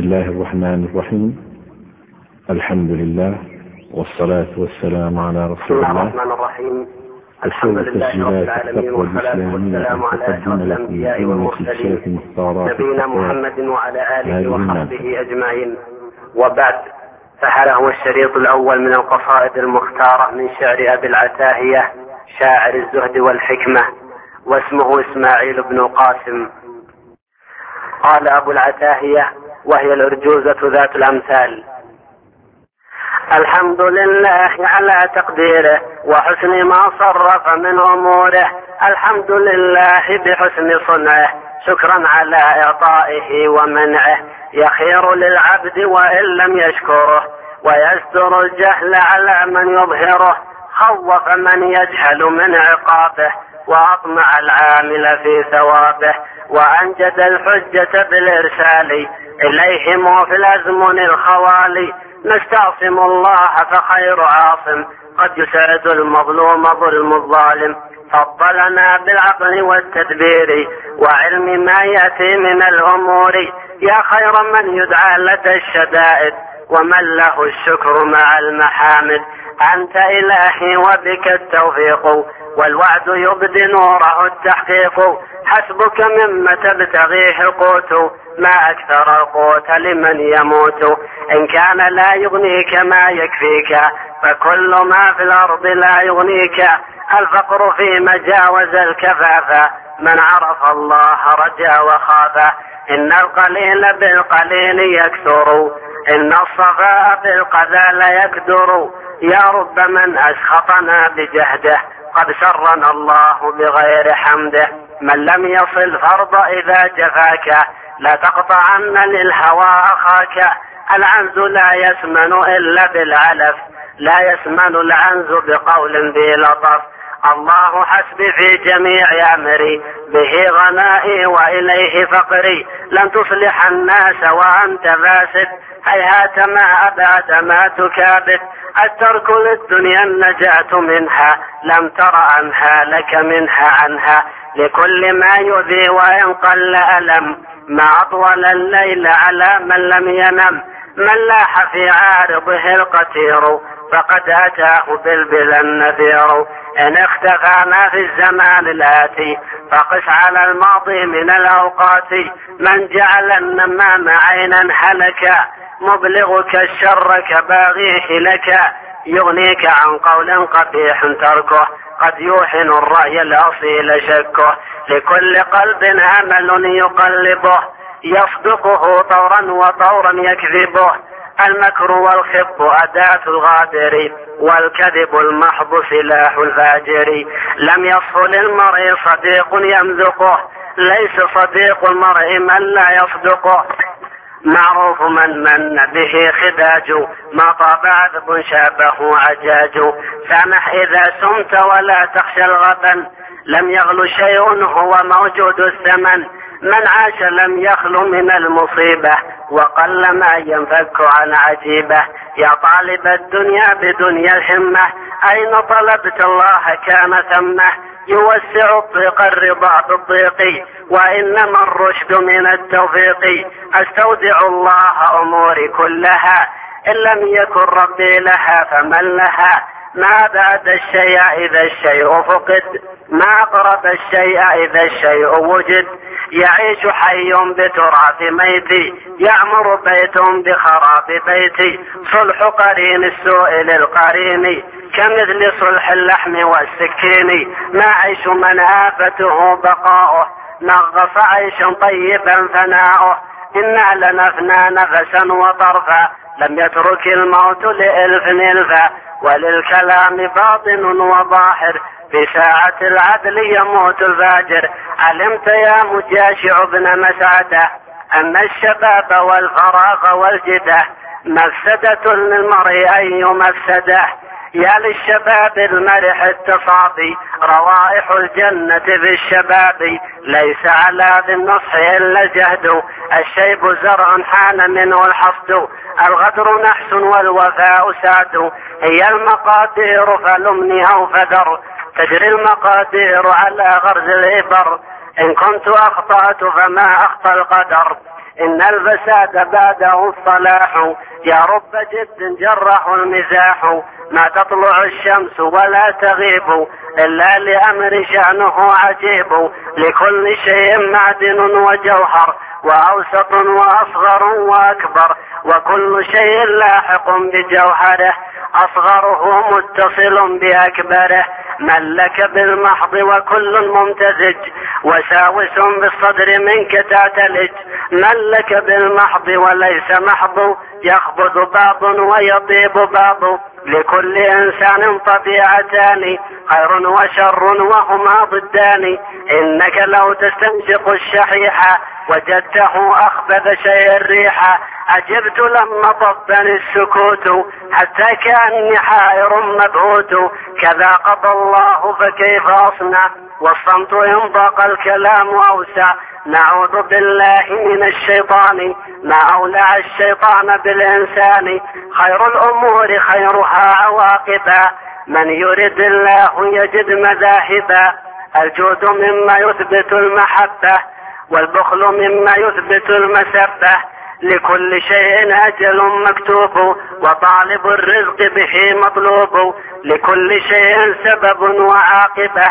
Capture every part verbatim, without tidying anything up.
الله الرحمن الرحيم. الحمد لله والصلاة والسلام على رسول الله. بسم الله الرحمن الرحيم. الحمد لله رب العالمين والصلاة والسلام على أشرف الأنبياء والمرسلين نبينا محمد وعلى آله وصحبه أجمعين، وبعد، فهذا هو الشريط الأول من القصائد المختارة من شعر أبي العتاهية شاعر الزهد والحكمة، واسمه إسماعيل بن قاسم. قال أبو العتاهية وهي الأرجوزة ذات الأمثال: الحمد لله على تقديره وحسن ما صرف من أموره، الحمد لله بحسن صنعه شكرا على إعطائه ومنعه، يخير للعبد وإن لم يشكره ويستر الجهل على من يظهره، خوف من يجهل من عقابه وأطمع العامل في ثوابه، وأنجد الحجة بالإرسال إليهم في الأزمن الخوالي، نستعصم الله فخير عاصم قد يسعد المظلوم ظلم الظالم، فضلنا بالعقل والتدبير وعلم ما يأتي من الأمور، يا خير من يدعى لدى الشدائد ومن له الشكر مع المحامد، أنت إلهي وبك التوفيق والوعد يبدي نوره التحقيق، حسبك مما تبتغيه القوت ما أكثر القوت لمن يموت، إن كان لا يغنيك ما يكفيك فكل ما في الأرض لا يغنيك، الفقر في مجاوز الكفاف من عرف الله رجا وخاف، إن القليل بالقليل يكثر إن الصفاء بالقذى لا يكدر، يا رب من أسخطنا بجهده قد سرنا الله بغير حمده، من لم يصل فرض إذا جفاك لا تقطعن للهوى أخاك، العنز لا يسمن إلا بالعلف لا يسمن العنز بقول ذي لطف، الله حسبي في جميع أمري به غنائي وإليه فقري، لن تصلح الناس وأنت فاسد هيهات ما أبعد ما تكابد، الترك للدنيا النجاة منها لم تر عنها لك منها عنها، لكل ما يؤذي وإن قل ألم ما أطول الليل على من لم ينم، من لاح في عارضه القتير فقد أتاه بالبلا النذير، إن اختفانا في الزمان الآتي فقس على الماضي من الأوقات، من جعل النمام عينا هلكا مبلغك الشر كباغيه لك، يغنيك عن قول قبيح تركه قد يوحن الرأي الأصيل شكه، لكل قلب أمل يقلبه يصدقه طورا وطورا يكذبه، المكر والخط أداة الغادر والكذب المحض سلاح الفاجر، لم يصل للمرء صديق يمزقه ليس صديق المرء من لا يصدقه، معروف من من به خداج ما طاب عذب شابه عجاج، سامح إذا سمت ولا تخشى الغبن لم يغل شيء هو موجود الثمن، من عاش لم يخلو من المصيبة وقل ما ينفك عن عجيبة، يا طالب الدنيا بدنيا الهمة أين طلبت الله كان ثمه، يوسع الضيق الرضا بالضيق وإنما الرشد من التوفيق، أستودع الله أموري كلها إن لم يكن ربي لها فمن لها، ما بعد الشيء إذا الشيء فقد ما أقرب الشيء إذا الشيء وجد، يعيش حي بتراب ميتي يعمر بيت بخراب بيتي، صلح قرين السوء للقرين كمثل صلح اللحم والسكين، ما عيش من آفته بقاؤه نغص عيشا طيبا فناؤه، إنا لنفنى نفسا وطرفا لم يترك الموت لإلف نلفا، وللكلام باطن وظاهر في ساعة العدل يموت الفاجر، علمت يا مجاشع بن مسعدة أن الشباب والفراغ والجدة مفسدة للمرء أي مفسدة، يا للشباب المرح التصابي روائح الجنة بالشباب، ليس على ذي النصح إلا جهد الشيب زرع حان منه الحصد، الغدر نحس والوفاء ساد، هي المقادير فلمني أو فدر تجري المقادير على غرز الإبر، إن كنت أخطأت فما أخطى القدر، إن الفساد بعده الصلاح يا رب جد جرح المزاح ما تطلع الشمس ولا تغيب إلا لأمر شأنه عجيب لكل شيء معدن وجوهر وأوسط وأصغر وأكبر وكل شيء لاحق بجوهره أصغره متصل بأكبره ملك بالمحض وكل ممتزج وساوس بالصدر منك تعتلج ملك بالمحض وليس محض يخبض بعض ويطيب بعض لكل إنسان طبيعتان خير وشر وهما ضدان إنك لو تستنشق الشحيح وجدته أخبث شيء الريح عجبت لما طبني السكوت حتى كأني حائر مبعوث كذا قضى الله فكيف أصنع والصمت إن ضاق الكلام أوسع نعوذ بالله من الشيطان ما أولع الشيطان بالإنسان خير الأمور خيرها عواقبا من يرد الله يجد مذاهبا الجود مما يثبت المحبة والبخل مما يثبت المسبة لكل شيء أجل مكتوب وطالب الرزق به مطلوب لكل شيء سبب وعاقبة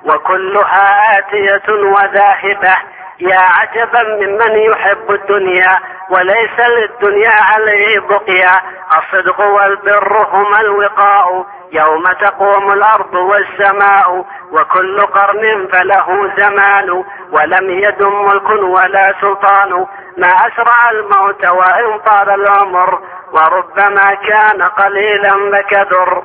وكلها آتية وذاهبة يا عجبا ممن يحب الدنيا وليس للدنيا عليه بقيا الصدق والبر هما الوقاء يوم تقوم الأرض والسماء وكل قرن فله زمان ولم يدم ملك ولا سلطان ما أسرع الموت وإن طال العمر وربما كان قليلا بكدر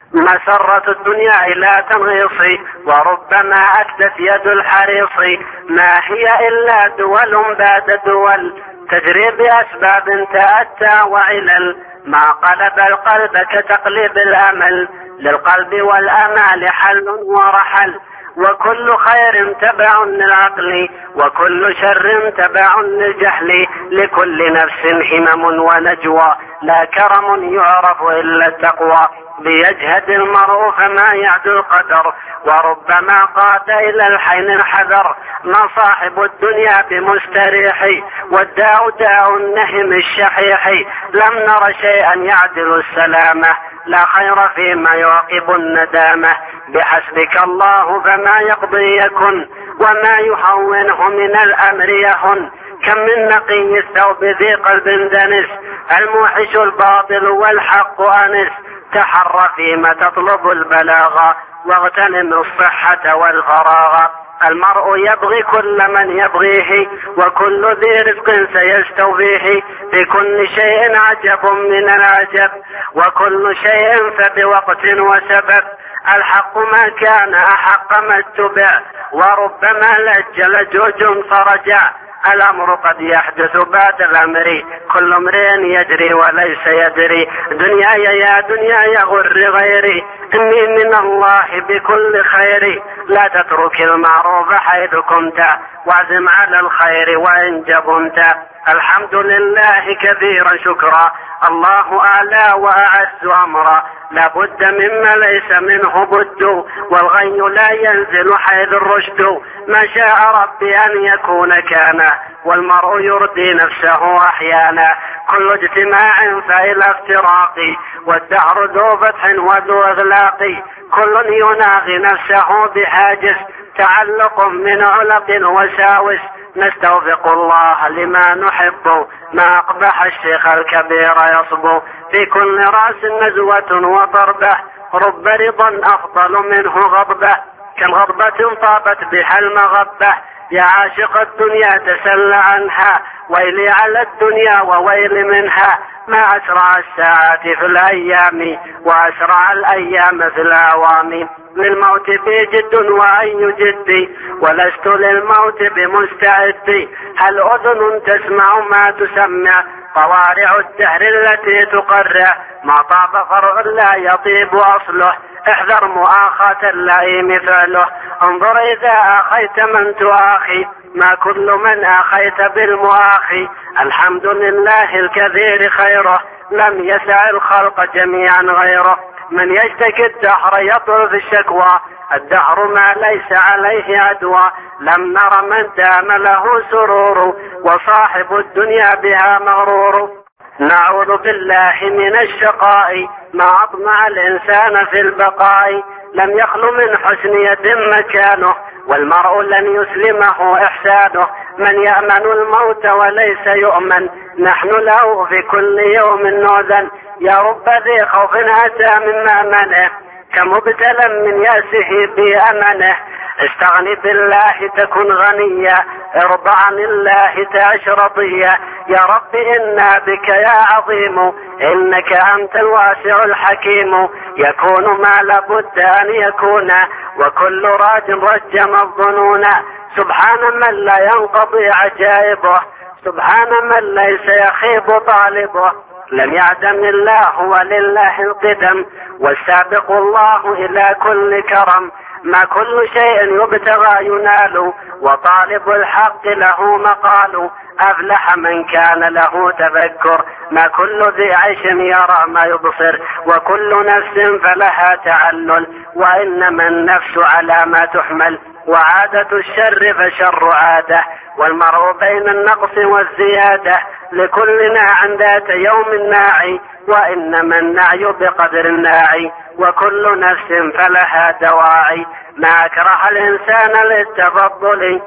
مسرة الدنيا إلى تنغيص وربما أكدت يد الحريص ما هي إلا دول بعد دول تجري بأسباب تأتى وعلل ما قلب القلب كتقليب الأمل للقلب والأمال حل ورحل وكل خير تبع للعقل وكل شر تبع للجهل لكل نفس همم ونجوى لا كرم يعرف إلا التقوى بيجهد المرء فما يعدو القدر وربما قاد إلى الحين الحذر ما صاحب الدنيا بمستريح والداء داء النهم الشحيح لم نر شيئا يعدل السلامة لا خير فيما يعقب الندامة بحسبك الله فما يقضي يكن وما يهونه من الأمر يهن كم من نقي الثوب ذي قلب دنس الموحش الباطل والحق أنس تحر فيما تطلب البلاغ واغتنم الصحة والفراغ المرء يبغي كل من يبغيه وكل ذي رزق سيستوفيه في كل شيء عجب من العجب وكل شيء فبوقت وسبب الحق ما كان أحق ما اتبع وربما لج لجوج فرجع الأمر قد يحدث بعد الأمر كل امرئ يجري وليس يدري دنياي يا دنياي غر غيري إني من الله بكل خير لا تترك المعروف حيث كنت واعزم على الخير وإن جبنت الحمد لله كثيرا شكرا الله أعلى وأعز أمرا لا بد مما ليس منه بد والغي لا ينزل حيث الرشد ما شاء ربي أن يكون كان والمرء يرضي نفسه أحيانا كل اجتماع فإلى افتراق والدهر ذو فتح وذو إغلاق كل يناغي نفسه بحاجز تعلق من علق وساوس نستوفق الله لما نحب ما أقبح الشيخ الكبير يصبو في كل رأس نزوة وضربة رب رضا أفضل منه غضبة كم غضبة طابت بها المغبة يا عاشق الدنيا تسل عنها ويلي على الدنيا وويل منها ما أسرع الساعات في الأيام وأسرع الأيام في الأعوام للموت بي جد وأي جد ولست للموت بمستعد هل أذن تسمع ما تسمع طوارع الدهر التي تقرع ما طاب فرع لا يطيب أصله احذر مؤاخاة اللئيم فعله انظر إذا أخيت من تؤاخي ما كل من أخيت بالمؤاخي الحمد لله الكثير خيره لم يسع الخلق جميعا غيره من يشتكي الدهر يطل في الشكوى الدهر ما ليس عليه عدوى لم نر من دام له سرور وصاحب الدنيا بها مغرور نعوذ بالله من الشقاء ما أطمع الإنسان في البقاء لم يخل من حسن يد مكانه والمرء لن يسلمه إحسانه من يأمن الموت وليس يؤمن نحن له في كل يوم نؤذن يا رب ذي خوف أتى من مأمنه كمبتلى من يأسه بأمنه استغني بالله تكن غنيا ارضى عن الله تعش رضيا يا رب إنا بك يا عظيم إنك أنت الواسع الحكيم يكون ما لابد أن يكون وكل راج رجم الظنون سبحان من لا ينقضي عجائبه سبحان من ليس يخيب طالبه لم يعدم الله ولله القدم والسابق الله إلى كل كرم ما كل شيء يبتغى ينال وطالب الحق له مقال أفلح من كان له تذكر ما كل ذي عيش يرى ما يبصر وكل نفس فلها تعلل وإنما النفس على ما تحمل وعادة الشر فشر عادة والمرء بين النقص والزيادة لكل ناع ذات يوم ناعي وإنما النعي بقدر الناعي وكل نفس فلها دواعي ما أكره الإنسان للتفضل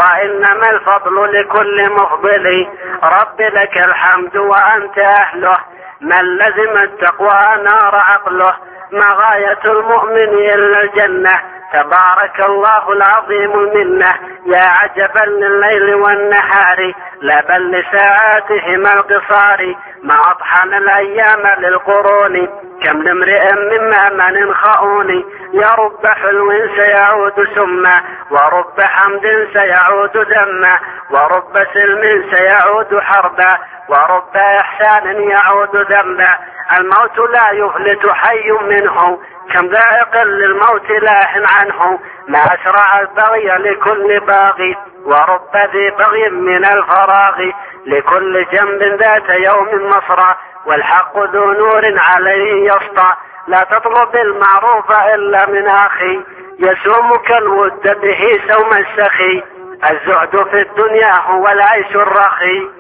وإنما الفضل لكل مفضل رب لك الحمد وأنت أهله من لزم التقوى نار عقله ما غاية المؤمن إلا الجنة تبارك الله العظيم المنة يا عجبا لليل والنهار لا بل لساعاتهما القصار ما أطحن الأيام للقرون كم لامرئ مما من خاؤني يا رب حلو سيعود سما ورب حمد سيعود ذما ورب سلم سيعود حربا ورب إحسان يعود ذنبا الموت لا يفلت حي منه كم ذائق للموت لاح عنه ما أسرع البغي لكل باغي ورب ذي بغي من الفراغ لكل جنب ذات يوم مصرى والحق ذو نور عليه يسطى لا تطلب المعروف إلا من أخي يسومك الود به سوم السخي الزهد في الدنيا هو العيش الرخي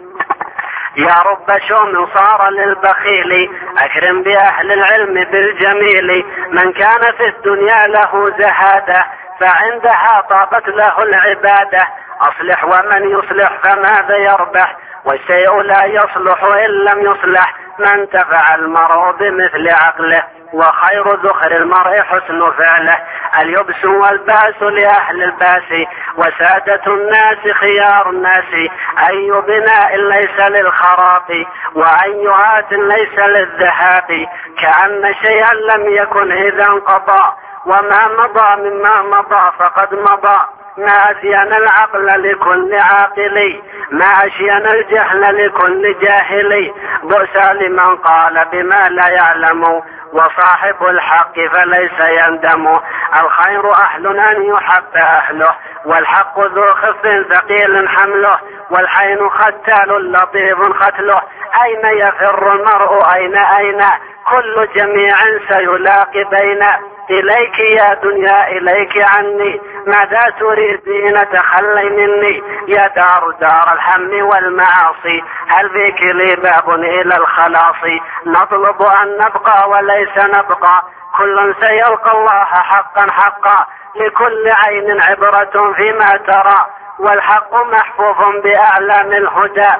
يا رب شوم صار للبخيل أكرم بأهل العلم بالجميل من كان في الدنيا له زهادة فعندها طابت له العبادة أصلح ومن يصلح فماذا يربح والشيء لا يصلح إن لم يصلح ما انتفع المرء بمثل عقله وخير ذخر المرء حسن فعله اليبس والباس لأهل الباس وسادة الناس خيار الناس أي بناء ليس للخراب وأي آت ليس للذهاب كأن شيئا لم يكن إذا انقضى وما مضى مما مضى فقد مضى ما أزين العقل لكل عاقل ما أشين الجهل لكل جاهل بؤس لمن قال بما لا يعلم وصاحب الحق فليس يندم الخير أهل أن يحب أهله والحق ذو خف ثقيل حمله والحين ختال لطيف ختله أين يفر المرء أين أين كل جميع سيلاقي بين إليك يا دنيا إليك عني ماذا تريدين تخلي مني يا دار دار الهم والمعاصي هل فيك لي باب إلى الخلاص نطلب أن نبقى وليس نبقى كل سيلقى الله حقا حقا لكل عين عبرة فيما ترى والحق محفوظ بأعلام الهدى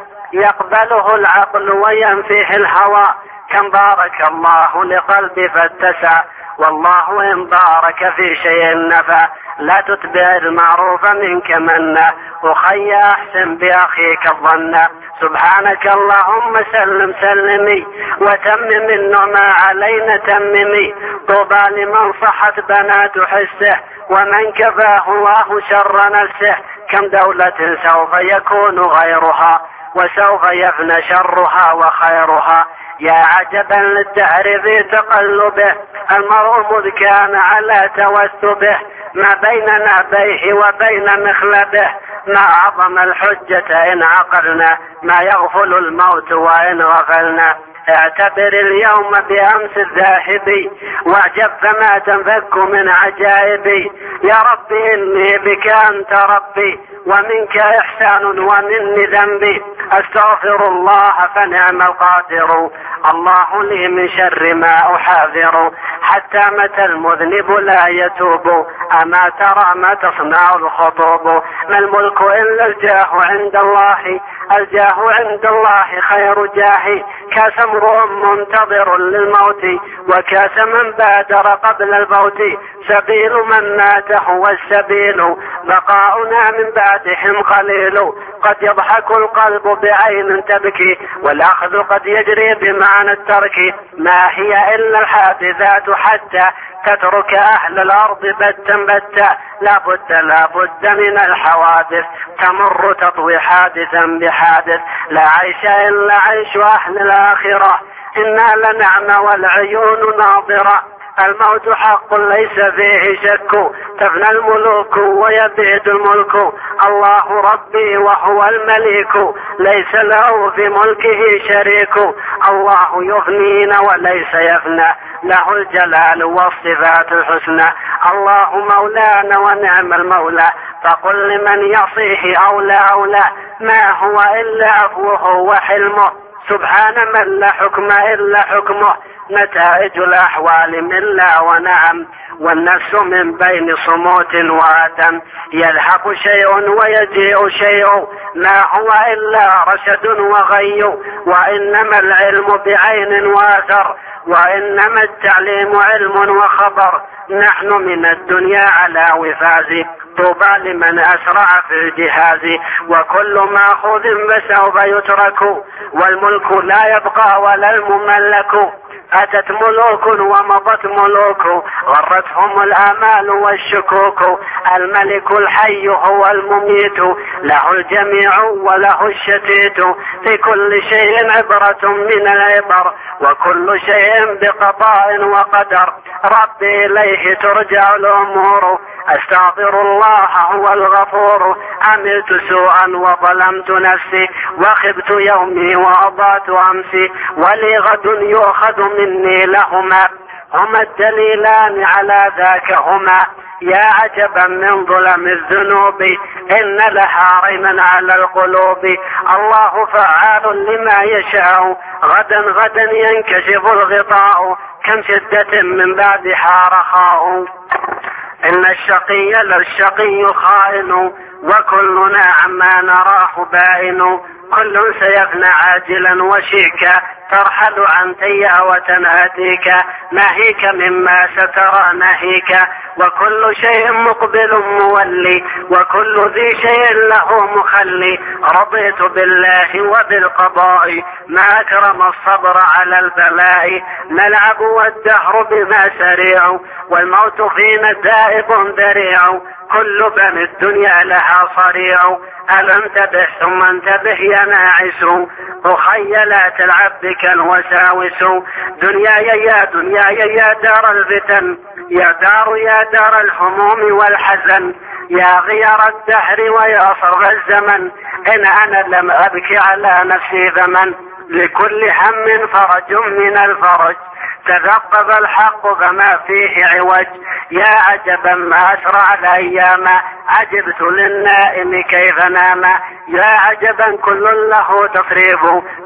يقبله العقل وينفيه الهوى كم بارك الله لقلبي فاتسع والله إن بارك في شيء نفع لا تتبع المعروف منك منا أخي أحسن بأخيك الظن سبحانك اللهم سلم سلمي وتمم النعمى علينا تممي طوبى لمن صحت بنات حسه ومن كفاه الله شر نفسه كم دولة سوف يكون غيرها وسوف يفنى شرها وخيرها يا عجبا للدهر في تقلبه المرء مذ كان على توثبه ما بين نابيه وبين مخلبه ما أعظم الحجة إن عقلنا ما يغفل الموت وإن غفلنا اعتبر اليوم بأمس الذاهب واعجب فما تنفك من عجائبي. يا رب إني بك أنت ربي ومنك إحسان ومني ذنبي، أستغفر الله فنعم القادر، الله لي من شر ما أحاذر. حتى متى المذنب لا يتوب، أما ترى ما تصنع الخطوب. ما الملك إلا الجاه عند الله، الجاه عند الله خير جاه. كاس امرؤ منتظر للموت وكاس من بادر قبل الموت. سبيل من مات هو السبيل، بقاؤنا من بعدهم قليل. قد يضحك القلب بعين تبكي، والأخذ قد يجري بمعنى الترك. ما هي إلا الحادثات حتى تترك أهل الأرض بتا بتا. لا بد لا بد من الحوادث، تمر تطوي حادثا بحادث. لا عيش إلا عيش أهل الآخرة، إنا لنعم والعيون ناظرة. الموت حق ليس فيه شك، تفنى الملوك ويبيد الملك. الله ربي وهو الملك، ليس له في ملكه شريك. الله يغنينا وليس يفنى، له الجلال والصفات الحسنى. الله مولانا ونعم المولى، فقل لمن يعصيه أولى أولى. ما هو إلا عفوه وحلمه، سبحان من لا حكم إلا حكمه. نتائج الأحوال من لا ونعم، والنفس من بين صموت وآدم. يذهب شيء ويجيء شيء، ما هو إلا رشد وغي. وإنما العلم بعين وآثر، وإنما التعليم علم وخبر. نحن من الدنيا على وفاز، طوبى لمن أسرع في الجهاز. وكل ماخوذ فسوف يترك، والملك لا يبقى ولا المملك. أتت ملوك ومضت ملوك، غرتهم الآمال والشكوك. الملك الحي هو المميت، له الجميع وله الشتيت. في كل شيء عبرة من العبر، وكل شيء بقضاء وقدر. ربي إليه ترجع الأمور، أستغفر الله هو الغفور. عملت سوءا وظلمت نفسي، وخبت يومي وأضعت أمسي. ولي غد يؤخذ مني لهما، هما الدليلان على ذاك هما. يا عجبا من ظلم الذنوب، إن لها رينا على القلوب. الله فعال لما يشاء، غدا غدا ينكشف الغطاء. كم شدة من بعدها رخاء، إن الشقي للشقي خائن، وكلنا عما نراه بائن. كل سيفنى عاجلا وشيكا، ترحل عن تيا وتناديك. ناهيك مما سترى ناهيك، وكل شيء مقبل مولي، وكل ذي شيء له مخلي. رضيت بالله وبالقضاء، ما أكرم الصبر على البلاء. نلعب والدهر بما سريع، والموت فينا دائب ذريع. كل بني الدنيا لها صريع، ألا انتبه ثم انتبه يا ناعس. أخي لا تلعب بك الوساوس. دنياي يا دنياي يا دار الفتن، يا دار يا دار الهموم والحزن. يا غير الدهر ويا صرف الزمن، إن أنا لم أبكي على نفسي ثمن. لكل هم فرج من الفرج، تثقف الحق فما فيه عوج. يا عجبا ما أسرع الأيام، عجبت للنائم كيف نام. يا عجبا كل له تصريف،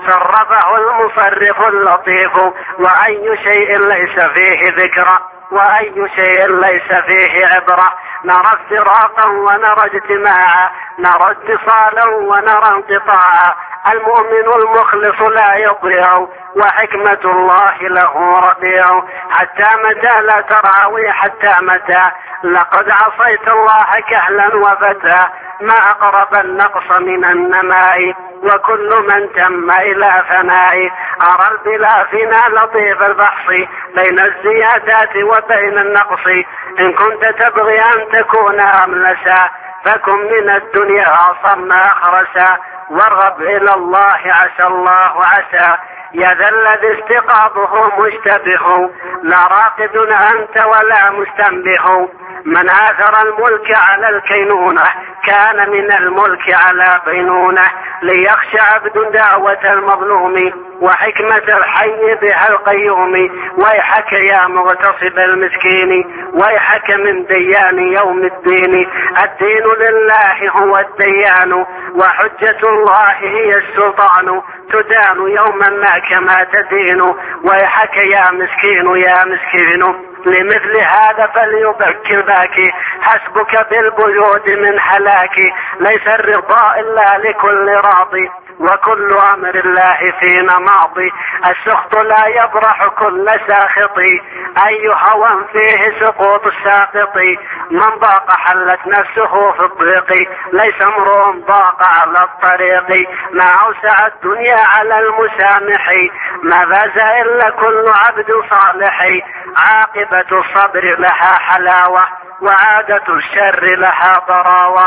صرفه المصرف اللطيف. وأي شيء ليس فيه ذكرى، وأي شيء ليس فيه عبرة. نرى افتراقا ونرى اجتماعا، نرى اتصالا ونرى انقطاعا. المؤمن المخلص لا يطيع، وحكمة الله له رضيع. حتى متى لا تراوي، حتى متى لقد عصيت الله كهلا وفتى. ما أقرب النقص من النماء، وكل من تم إلى فناء. أرى البلا فينا لطيف البحث، بين الزيادات وبين النقص. إن كنت تبغي أن تكون أملسا، فكن من الدنيا صم أخرسا. وارغب إلى الله عسى الله عسى، يا ذا الذي استقاضه مشتبه. لا راقد أنت ولا مستنبه. من آثر الملك على الكينونة، كان من الملك على بينونة. ليخشى عبد دعوة المظلوم، وحكمة الحي بها القيوم. ويحك يا مغتصب المسكين، ويحك من ديان يوم الدين. الدين لله هو الديان، وحجة الله هي السلطان. تدان يوما ما كما تدين. ويحك يا مسكين يا مسكين، لمثل هذا فليبكي الباكي. حسبك بالبيوت من هلاك. ليس الرضا إلا لكل راضي، وكل أمر الله فينا ماضي. السخط لا يبرح كل ساخط، أي هوى فيه سقوط الساقط. من ضاق حلت نفسه في الضيق، ليس امرؤ ضاق على الطريق. ما أوسع الدنيا على المسامح، ما فاز إلا كل عبد صالح. عاقبة الصبر لها حلاوة، وعادة الشر لها ضراوة.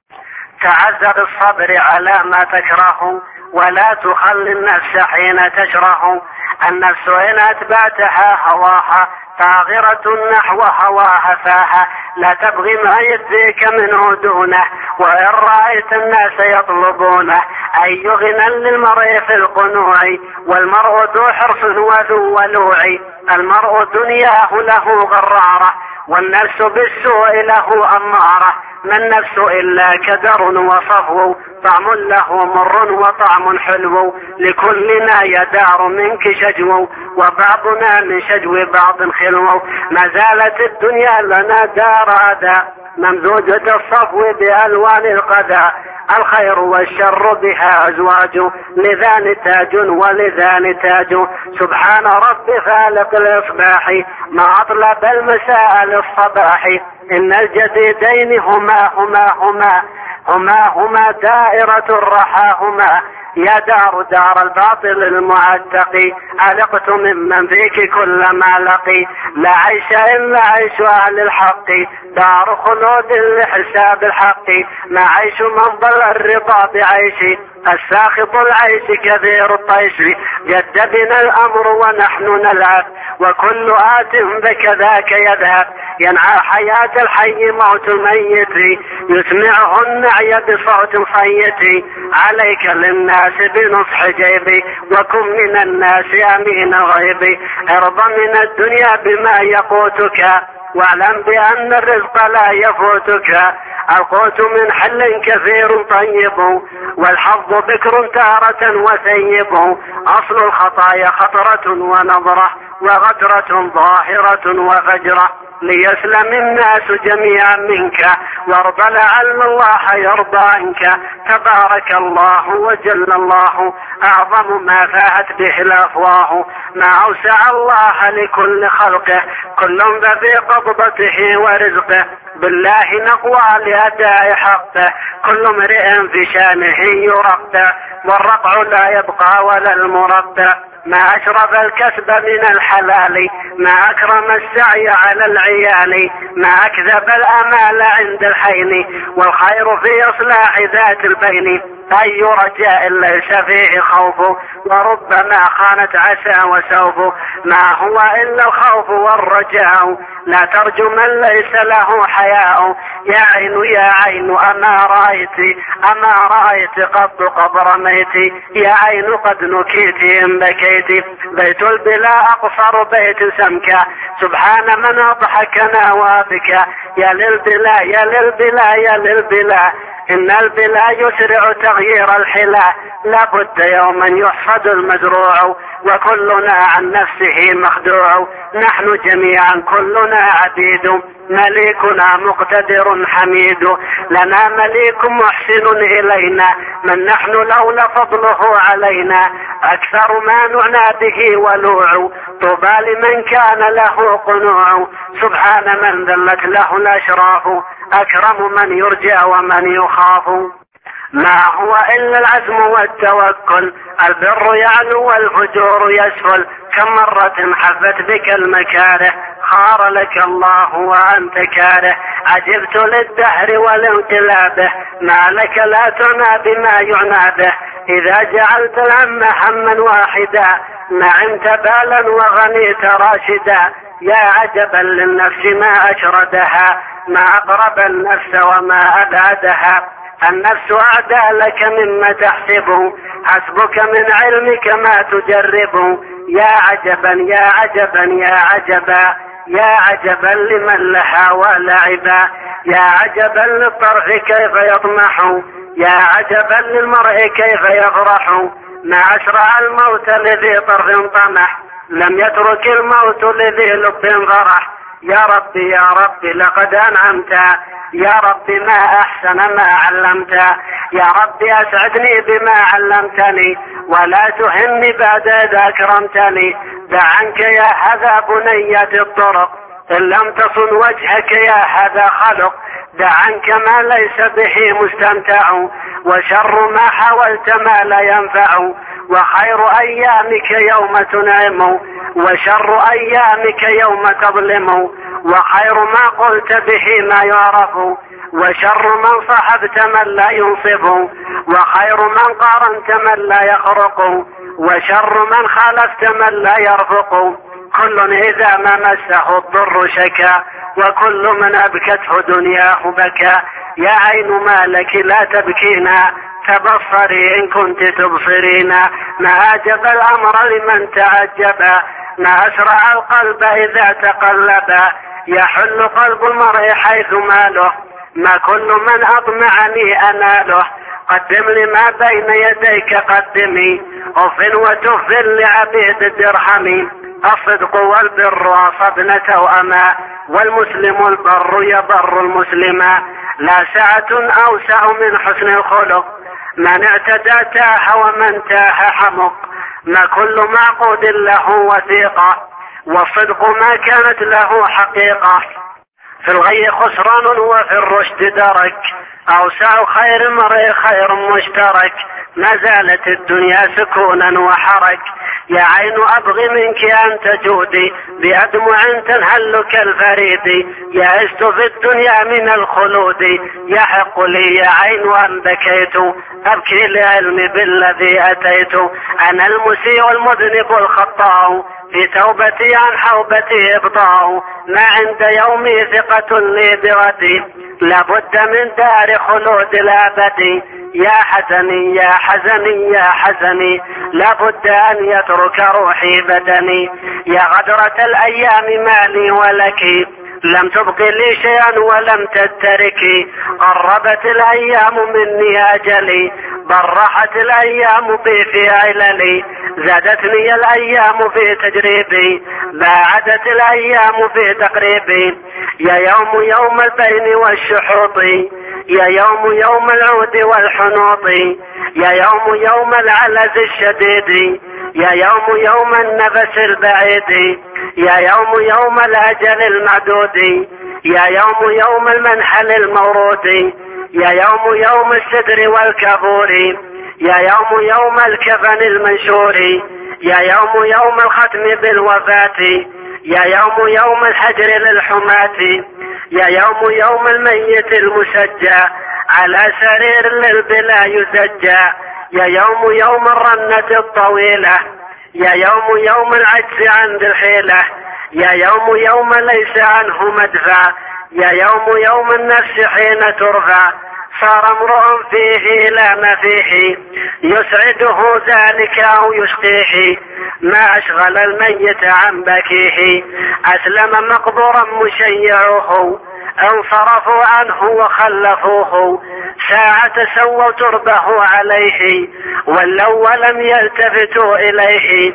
تعذر الصبر على ما تكره، ولا تخلي النفس حين تشره. النفس إن أتبعتها هواها، طاغرة نحو هواها فاها. لا تبغي ما يدريك منه دونه، وإن رأيت الناس يطلبونه. أي غنى للمرء في القنوع، والمرء ذو حرص وذو ولوع. المرء دنياه له غرارة، والنفس بالسوء له أمارة. ما النفس إلا كدر وصفو، طعم له مر وطعم حلو. لكلنا يدار منك شجو، وبعضنا من شجو بعض خلو. ما زالت الدنيا لنا دار أدى، ممزوجة الصفو بألوان القذى. الخير والشر بها أزواج، لذا نتاج ولذا نتاج. سبحان رب فالق الإصباح، ما أطلب المساء للصباح. إن الجديدين هما هما هما هما هما دائرة رحاهما. يا دار دار الباطل المعتقي، علقت ممن فيك كل ما لقي. لا عيش إلا عيش أهل الحق، دار خلود لحساب الحق. ما عيش من ضل الرضا بعيش، الساخط العيش كثير الطيش. جد بنا الأمر ونحن نلعب، وكل آت بكذاك يذهب. ينعى حياة الحي موت الميت، يسمعه النعي بصوت صيت. عليك للناس بنصح جيبي، وكن من الناس أمين غيبي. ارض من الدنيا بما يقوتك، واعلم بأن الرزق لا يفوتك. القوت من حل كثير طيب، والحظ بكر تارة وثيب. أصل الخطايا خطرة ونظرة، وغدرة ظاهرة وفجرة. ليسلم الناس جميعا منك، وارض لعل الله يرضى عنك. تبارك الله وجل الله، أعظم ما فاهت به الأفواه. ما أوسع الله لكل خلقه، كل ذي قبضته ورزقه. بالله نقوى لأداء حقه، كل امرئ في شانه يرقى. والرقع لا يبقى ولا المرقى. ما أشرف الكسب من الحلال، ما أكرم السعي على العيال. ما أكذب الأمال عند الحين، والخير في إصلاح ذات البين. أي رجاء ليس فيه خوف، وربما خانت عسى وسوف. ما هو إلا الخوف والرجاء، لا ترجو من ليس له حياء. يا عين يا عين أما رأيت، أما رأيت قد قد رميت. يا عين قد نكيت إن بكيت. بيت البلا أقصر بيت سمكة، سبحان من أضحكنا وابكى. يا للبلا يا للبلا يا للبلا، إن البلا يسرع تغيير الحلا. لابد يوما يحصد المزروع، وكلنا عن نفسه مخدوع. نحن جميعا كلنا عبيد، مليكنا مقتدر حميد. لنا مليك محسن إلينا، من نحن لولا فضله علينا. أكثر ما نعنى به ولوع، طوبى لمن كان له قنوع. سبحان من ذلت له الأشراف، أكرم من يرجى ومن يخاف. ما هو إلا العزم والتوكل، البر يعلو والفجور يسفل. كم مرة حفت بك المكاره، خار لك الله وأنت كاره. عجبت للدهر والانقلابه، ما لك لا تعنى بما يعنى به. إذا جعلت الهم هما واحدا، نعمت بالا وغنيت راشدا. يا عجبا للنفس ما أشردها، ما أقرب النفس وما أبعدها. النفس أعدى لك مما تحسب، حسبك من علمك ما تجرب. يا عجبا يا عجبا يا عجبا يا عجبا لمن لها ولعبا. يا عجبا للطرف كيف يطمح، يا عجبا للمرء كيف يفرح. ما أسرع الموت لذي طرف طمح، لم يترك الموت لذي لب فرح. يا ربي يا ربي لقد أنعمت، يا ربي ما أحسن ما علمت. يا ربي أسعدني بما علمتني، ولا تهني بعد إذا أكرمتني. دع عنك يا هذا بنية الطرق، إن لم تصن وجهك يا هذا خلق. دع عنك ما ليس به مستمتع، وشر ما حاولت ما لا ينفع. وخير أيامك يوم تنعم، وشر أيامك يوم تظلم. وخير ما قلت به ما يعرف، وشر من صحبت من لا ينصف. وخير من قارنت من لا يخرق، وشر من خالفت من لا يرفق. كل إذا ما مسه الضر شكا، وكل من أبكته دنياه بكى. يا عين ما لك لا تبكينا، تبصري إن كنت تبصرين. ما أعجب الأمر لمن تعجب، ما أسرع القلب إذا تقلب. يحل قلب المرء حيث ماله، ما كل من أطمعني أناله. قدم لما بين يديك قدمي، أف وتف لعبيد الدرهم. الصدق والبر أصبن توأما، والمسلم البر يبر المسلما. لا سعة أوسع من حسن الخلق، من اعتدى تاه ومن تاه حمق. ما كل معقود له وثيقة، والصدق ما كانت له حقيقة. في الغي خسران وفي الرشد درك، أوسع خير المرء خير مشترك. ما زالت الدنيا سكونا وحرك، يا عين أبغي منك أن تجودي، بأدمع تنهل كالفريد. يئست في الدنيا من الخلود، يحق لي يا عين أن بكيت، أبكي لعلمي بالذي أتيت. أنا المسيء المذنب الخطاء، في توبتي عن حوبتي إبطاء. ما عند يومي ثقة لي بغدي، لابد من دار خلود الأبد. يا حزني يا حزني يا حزني، لابد أن يترك روحي بدني. يا غدرة الأيام مالي ولك، لم تبق لي شيئا ولم تتركي. قربت الأيام مني أجلي، برحت الأيام بي في عللي. زادتني الأيام في تجريبي، باعدت الأيام في تقريبي. يا يوم يوم البين والشحوط، يا يوم يوم العود والحنوط. يا يوم يوم العلز الشديد، يا يوم يوم النفس البعيد. يا يوم يوم الأجل المعدود، يا يوم يوم المنحل المورود. يا يوم يوم السدر والكفور، يا يوم يوم الكفن المنشور. يا يوم يوم الختم بالوفاة، يا يوم يوم الحجر للحماة. يا يوم يوم الميت المسجى، على سرير للبلا يسجى. يا يوم يوم الرنة الطويلة، يا يوم يوم العجز عن ذي الحيلة. يا يوم يوم ليس عنه مدفع، يا يوم يوم النفس حين ترفع. صار امرؤ فيه لا ما فيه، يسعده ذلك أو يشقيه. ما أشغل الميت عن بكيه، أسلم مقبورا مشيعه. انصرفوا عنه وخلفوه، ساعة سووا تربه عليه، ولو ولم يلتفتوا إليه.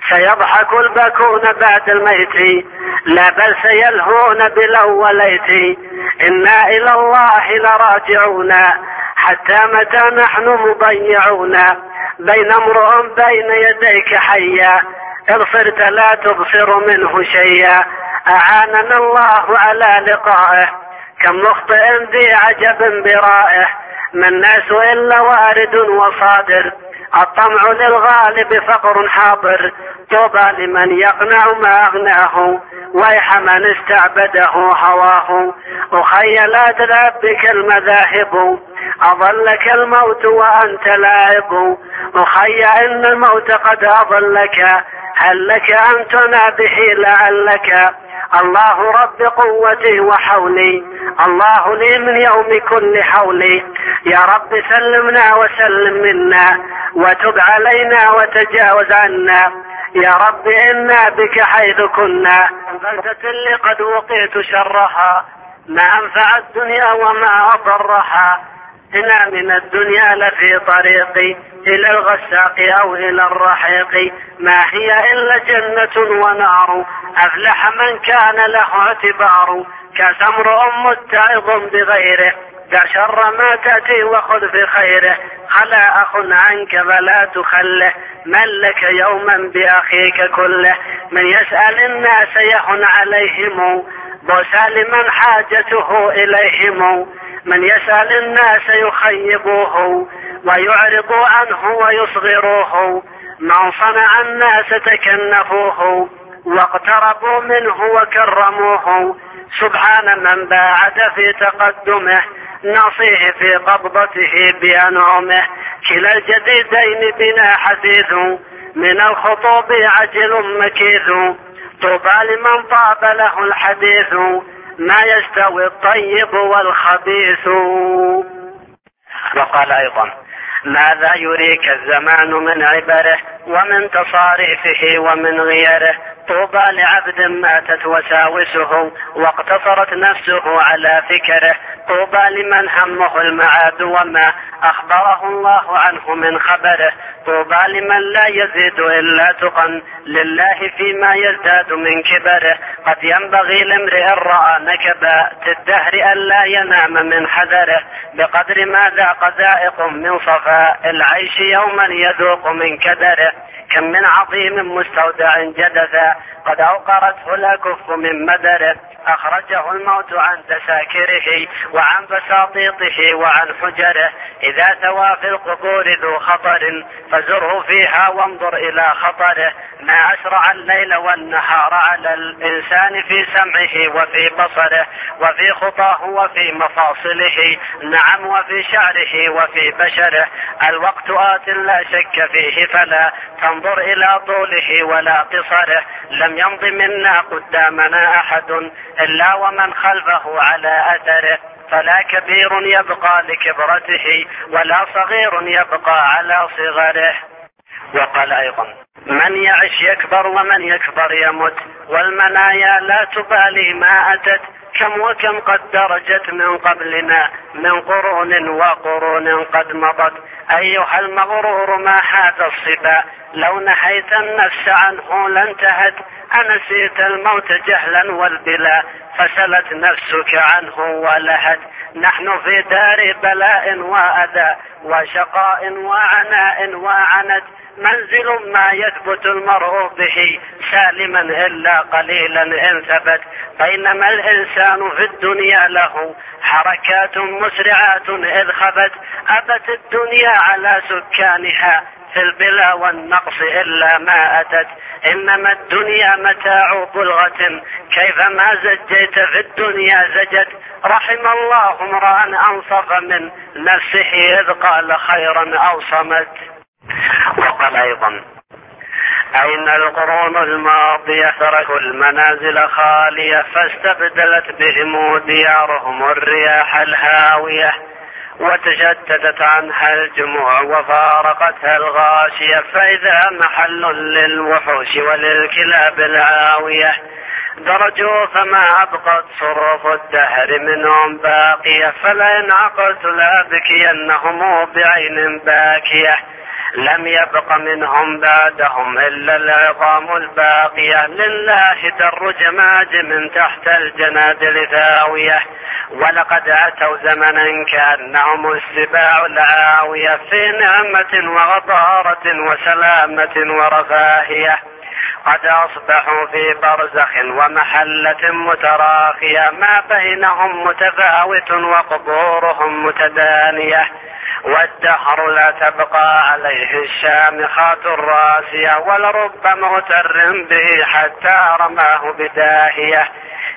سيضحك البكون بعد الميت، لا بل سيلهون بالأوليت. إنا إلى الله لراجعون، حتى متى نحن مضيعون. بين امرؤ بين يديك حيا، ابصرت لا تبصر منه شيئا. أعاننا الله على لقائه، كم مخطئ ذي عجب برائه. ما الناس إلا وارد وصادر، الطمع للغالب فقر حاضر. طوبى لمن يقنع ما أغناه، ويح من استعبده هواه. أخي لا تذهب بك المذاهب، أضلك الموت وأنت لاعب. أخي إن الموت قد أضلك، هل لك أن تنابه لعلك. الله رب قوتي وحولي، الله لي من يوم كل حولي. يا رب سلمنا وسلم منا وتب علينا وتجاوز عنا. يا رب إنا بك حيث كنا غلطة اللي قد وقيت شرها ما أنفع الدنيا وما أضرها. إنا من الدنيا لفي طريقي إلى الغساق أو إلى الرحيق ما هي إلا جنة ونار أفلح من كان له اعتبار. كسمر متعظ بغيره دع شر ما تأتي وخذ بخيره. خلا أخ عنك فلا تخله من لك يوما بأخيك كله. من يسأل الناس يهن عليهم بوسال من حاجته إليهم. من يسأل الناس يخيبوه ويعرضوا عنه ويصغروه. من صنع الناس تكنفوه واقتربوا منه وكرموه. سبحان من باعد في تقدمه نصيه في قبضته بأنعمه. كلا الجديدين بنا حديث من الخطوب عجل مكيث. طوبى لمن طاب له الحديث ما يستوي الطيب والخبيث. وقال أيضا ماذا يريك الزمان من عبره ومن تصاريفه ومن غيره. طوبى لعبد ماتت وساوسه واقتصرت نفسه على فكره. طوبى لمن همه المعاد وما أخبره الله عنه من خبره. طوبى لمن لا يزيد إلا تقا لله فيما يزداد من كبره. قد ينبغي لامرئ رأى نكبا الدهر ألا ينام من حذره. بقدر ما ذاق ذائق من صفاء العيش يوما يذوق من كدره. كم من عظيم مستودع جدثا قد أوقرته الأكف من مدره. أخرجه الموت عن تساكره وعن بساطيطه وعن حجره. إذا ثوى في القبور ذو خطر فزره فيها وانظر إلى خطره. ما أسرع الليل والنهار على الإنسان في سمعه وفي بصره وفي خطاه وفي مفاصله. نعم وفي شعره وفي بشره. الوقت آت لا شك فيه فلا تنظر إلى طوله ولا قصره. لم يمض منا قدامنا أحد إلا ومن خلفه على أثره. فلا كبير يبقى لكبرته ولا صغير يبقى على صغره. وقال أيضا من يعش يكبر ومن يكبر يمت والمنايا لا تبالي ما أتت. كم وكم قد درجت من قبلنا من قرون وقرون قد مضت. أيها المغرور ما هذا الصبا لو نحيت النفس عنه لانتهت. أنسيت الموت جهلا والبلا فسلت نفسك عنه ولهت. نحن في دار بلاء وأذى وشقاء وعناء وعنت. منزل ما يثبت المرء به سالما إلا قليلا إن ثبت. بينما الإنسان في الدنيا له حركات مسرعات إذ خبت. أبت الدنيا على سكانها في البلا والنقص إلا ما أتت. إنما الدنيا متاع بلغة كيفما زجيت في الدنيا زجت. رحم الله امرأ أنصف من نفسه إذ قال خيرا أو صمت. وقال أيضا أين القرون الماضية تركوا المنازل خالية فاستبدلت بهم ديارهم الرياح الهاوية. وتشتتت عنها الجموع وفارقتها الغاشية. فإذا محل للوحوش وللكلاب العاوية. درجوا فما أبقت صرف الدهر منهم باقية. فلئن عقلت لأبكينهم بعين باكية. لم يبق منهم بعدهم إلا العظام الباقية. لله در جماج من تحت الجنادل ثاوية. ولقد أتوا زمنا كأنهم السباع العاوية في نعمة وغضارة وسلامة ورفاهية. قد أصبحوا في برزخ ومحلة متراخية ما بينهم متفاوت وقبورهم متدانية. والدهر لا تبقى عليه الشامخات الراسية ولرب مغتر به حتى رماه بداهية.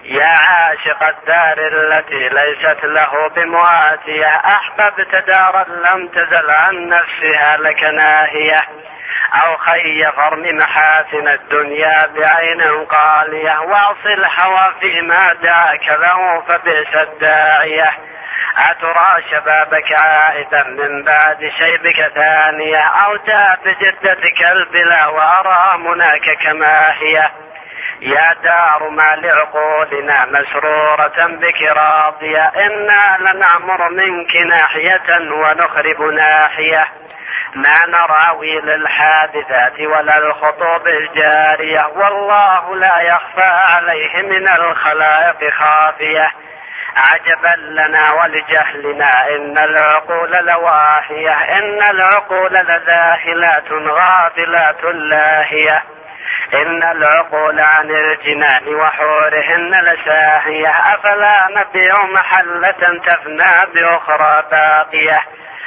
يا عاشق الدار التي ليست له بمواتية، أحببت دارا لم تزل عن نفسها لك ناهية. أو خي فرم محاسن الدنيا بعين قالية، واعص الهوى فيما دعاك له فبئس الداعية. أترى شبابك عائدا من بعد شيبك ثانية، أو تاب جدتك البلا وأرى مناك كما هي. يا دار ما لعقولنا مسرورة بك راضية، إنا لنعمر منك ناحية ونخرب ناحية. ما نراوي للحادثات ولا الخطوب الجارية، والله لا يخفى عليه من الخلائق خافية. عجبا لنا ولجهلنا إن العقول لواهية، إن العقول لذاهلات غافلات لاهية. إن العقول عن الجنان وحورهن لساهية، أفلا نبيع محلة تفنى بأخرى باقية.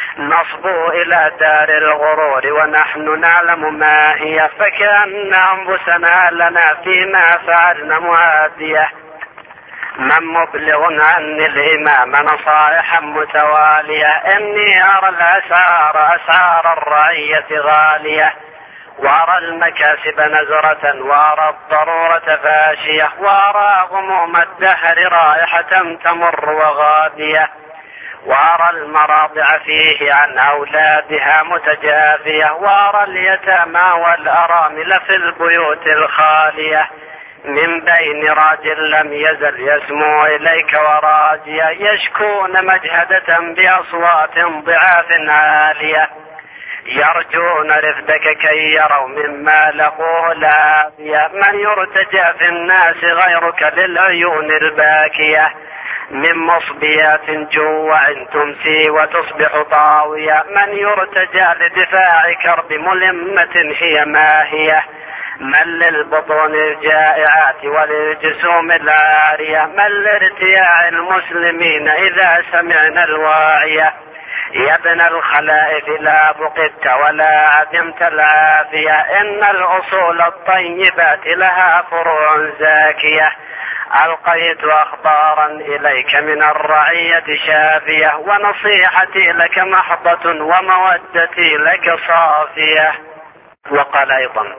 نصبو إلى دار الغرور ونحن نعلم ما هي، فكأن أنفسنا لنا فيما فعلنا معادية. من مبلغ عني الإمام نصائحا متوالية، إني أرى الأسعار أسعار الرعية غالية، وأرى المكاسب نزرة، وأرى الضرورة فاشية، وأرى غموم الدهر رائحة تمر وغادية، وأرى المراضع فيه عن أولادها متجافية، وأرى اليتامى والأرامل في البيوت الخالية. من بين راج لم يزل يسمو إليك وراجيا، يشكون مجهدة بأصوات ضعاف عالية، يرجون رفدك كي يروا مما لقوه العافية. من يرتجى في الناس غيرك للعيون الباكية، من مصبيات جوع تمسي وتصبح طاوية. من يرتجى لدفاع كرب ملمة هي ماهية، من للبطون الجائعات وللجسوم العارية، من لارتياع المسلمين إذا سمعنا الواعية. يا ابن الخلائف لا بقدت ولا عدمت العافية، إن الأصول الطيبات لها فروع زاكية. ألقيت أخبارا إليك من الرعية شافية، ونصيحتي لك محضة ومودتي لك صافية. وقال أيضا: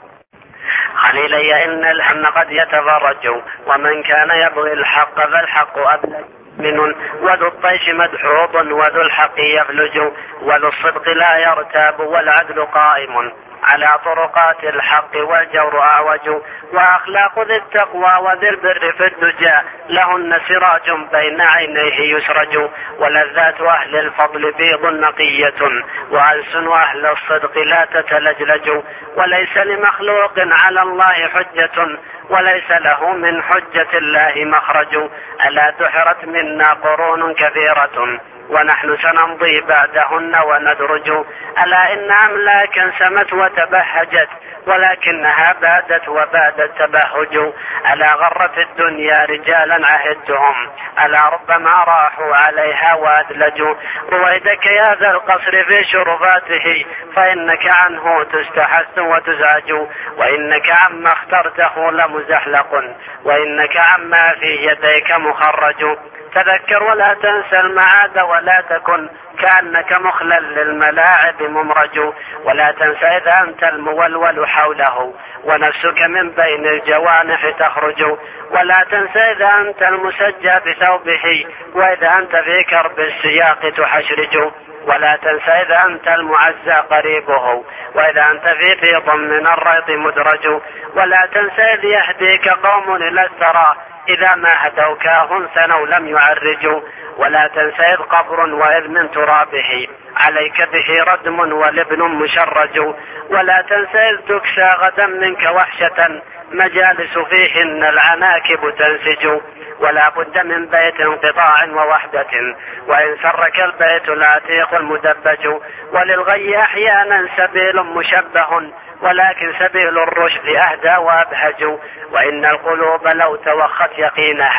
خليلي إن الهم قد يتفرج، ومن كان يبغي الحق فالحق أبلج من، وذو الطيش مدحوظ وذو الحق يفلج، وذو الصدق لا يرتاب والعدل قائم على طرقات الحق، والجور أعوج. وأخلاق ذي التقوى وذي البر في الدجى لهن سراج بين عينيه يسرج، ولذات أهل الفضل بيض نقية، وألسن أهل الصدق لا تتلجلج. وليس لمخلوق على الله حجة، وليس له من حجة الله مخرج. ألا دحرت منا قرون كثيرة، ونحن سنمضي بعدهن وندرج. ألا إن أملاكا سمت وتبهجت، ولكنها بادت وبادت تبهج. ألا غرت الدنيا رجالا عهدتهم، ألا ربما راحوا عليها وأدلجوا. رويدك يا ذا القصر في شرفاته، فإنك عنه تستحث وتزعج. وإنك عما اخترته لمزحلق، وإنك عما في يديك مخرج. تذكر ولا تنسى المعاد، ولا تكن كأنك مخلل للملاعب ممرج. ولا تنسى إذا أنت المولول حوله، ونفسك من بين الجوانح تخرج. ولا تنسى إذا أنت المسجى بثوبه، وإذا أنت في كرب السياق تحشرج. ولا تنسى إذا أنت المعزى قريبه، وإذا أنت في فيض من الريض مدرج. ولا تنسى إذ يهديك قوم إلى الثرى، إذا ما هدوكاه ثنوا لم يعرجوا. ولا تنسى إذ قبر وإذ من ترابه عليك به ردم ولبن مشرج. ولا تنسى إذ تكسى غدا منك وحشة، مجالس فيهن العناكب تنسج. ولا بد من بيت انقطاع ووحدة، وإن سرك البيت العتيق المدبج. وللغي أحيانا سبيل مشبه، ولكن سبيل الرشد أهدى وأبهج. وإن القلوب لو توخت يقينها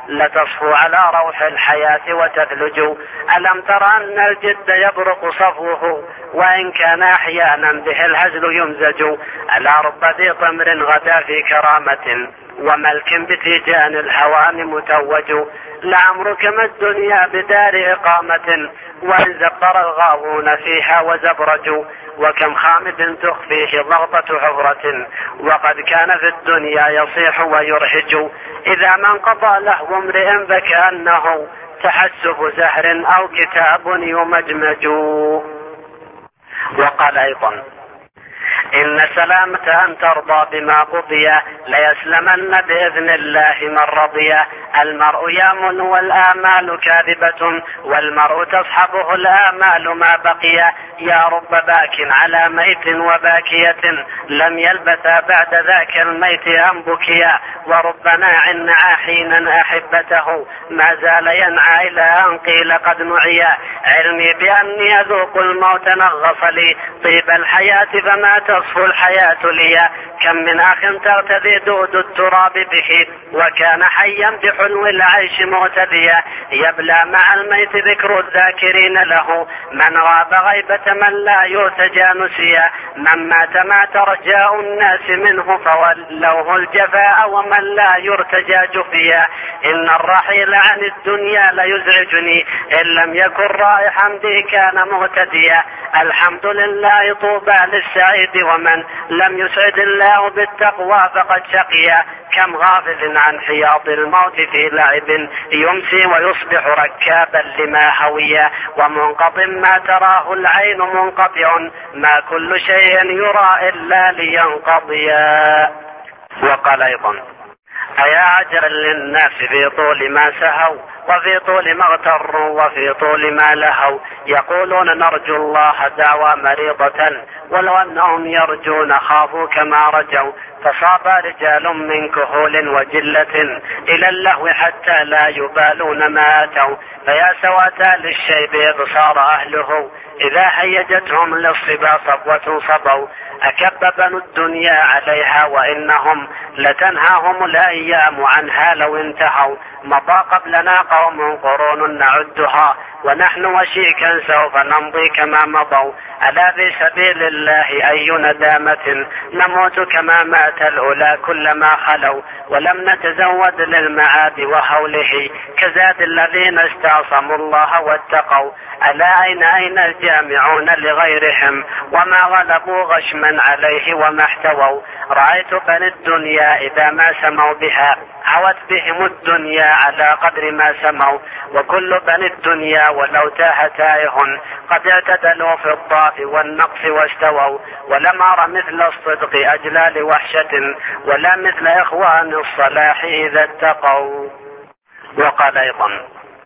لتصفو على روح الحياة وتثلج. ألم تر أن الجد يبرق صفوه وإن كان أحيانا به الهزل يمزج. ألا رب ذي طمر غدا في كرامة وملك بتيجان الهوان متوج. لعمرك ما الدنيا بدار إقامة وإن زفر الغاوون فيها وزبرجوا. وكم خامد تخفيه ضغطة حفرة وقد كان في الدنيا يصيح ويرهج. إذا ما انقضى لهو امرئ فكأنه تحسف زهر أو كتاب يمجمج. وقال أيضا إن سلامة أن ترضى بما قضي ليسلمن بإذن الله من رضي. المرء يامن والآمال كاذبة والمرء تصحبه الآمال ما بقي. يا رب باك على ميت وباكية لم يلبث بعد ذاك الميت أن بكيا. ورب ناع نعى حينا أحبته ما زال ينعى إلى أن قيل قد نعيا. علمي بأني أذوق الموت نغص لي طيب الحياة فما تصفو الحياة لي. كم من أخ ترتدي دود التراب به وكان حيا بحلو العيش معتديا. يبلى مع الميت ذكر الذاكرين له من غاب غيبة من لا يرتجى نسيا. من مات مات رجاء الناس منه فولوه الجفاء ومن لا يرتجى جفيا. إن الرحيل عن الدنيا ليزعجني إن لم يكن رائحا به كان مهتديا. الحمد لله طوبى للسعيد ومن لم يسعد الله بالتقوى فقد شقيا. كم غافل عن حياض الموت في لعب يمسي ويصبح ركابا لما هويا. ومنقض ما تراه العين منقطع ما كل شيء يرى إلا لينقضيا. وقال أيضا أيا عجلا للناس في طول ما سهوا وفي طول ما اغتروا وفي طول ما لهوا. يقولون نرجو الله دعوى مريضة ولو أنهم يرجون خافوا كما رجوا. فصاب رجال من كهول وجلة إلى اللهو حتى لا يبالون ما أتوا. فيا سواتا للشيب إذ صار أهله إذا هيجتهم للصبا صبوة صبوا. أكب بنو الدنيا عليها وإنهم لتنهاهم الأيام عنها لو انتهوا. مضى قبلنا قوم قرون نعدها ونحن وشيكا سوف نمضي كما مضوا. ألا في سبيل الله أي ندامة نموت كما مات الأولى كلما خلوا. ولم نتزود للمعاد وهوله كزاد الذين استعصموا الله واتقوا. ألا أين أين الجامعون لغيرهم وما غلبوا غشما عليه وما احتووا. رأيت بني الدنيا إذا ما سموا بها عوت بهم الدنيا على قدر ما سموا. وكل بني الدنيا ولو تاه تائه قد اعتدلوا في الضعف والنقص واستووا. ولم أر مثل الصدق أجلى لوحشة ولا مثل إخوان الصلاح إذا اتقوا. وقال أيضا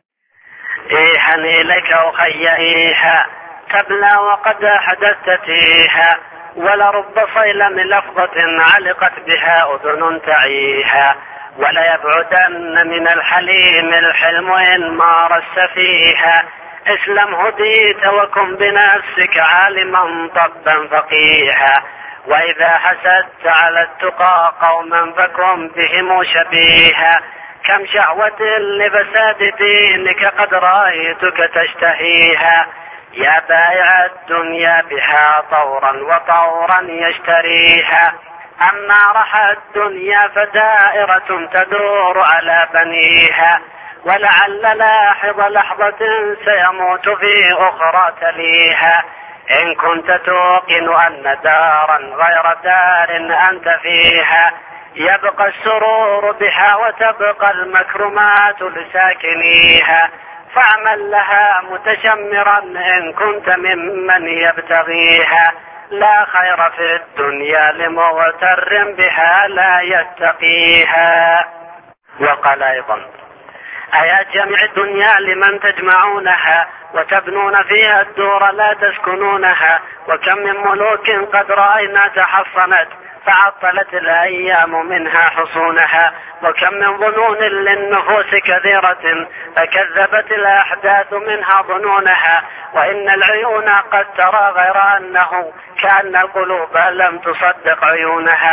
إيحا إليك أخي إيحا تبلى وقد حدثت تيها. ولرب صيلم لفظة علقت بها أذن تعيها. ولا يبعدن من الحليم الحلم إن مارس فيها. اسلم هديت وكن بنفسك عالما طبا فقيها. وإذا حسدت على التقى قوما فكن بهم شبيها. كم شهوة لفساد دينك قد رأيتك تشتهيها. يا بائع الدنيا بها طورا وطورا يشتريها. أما رحى الدنيا فدائرة تدور على بنيها. ولعل لاحظ لحظة سيموت في أخرى تليها. إن كنت توقن أن دارا غير دار أنت فيها يبقى السرور بها وتبقى المكرمات لساكنيها. فاعمل لها متشمرا إن كنت ممن يبتغيها. لا خير في الدنيا لمغتر بها لا يتقيها. وقال أيضا أيا جميع الدنيا لمن تجمعونها وتبنون فيها الدور لا تسكنونها. وكم من ملوك قد رأينا تحصنت فعطلت الأيام منها حصونها. وكم من ظنون للنفوس كثيرة فكذبت الأحداث منها ظنونها. وإن العيون قد ترى غير أنه كأن القلوب لم تصدق عيونها.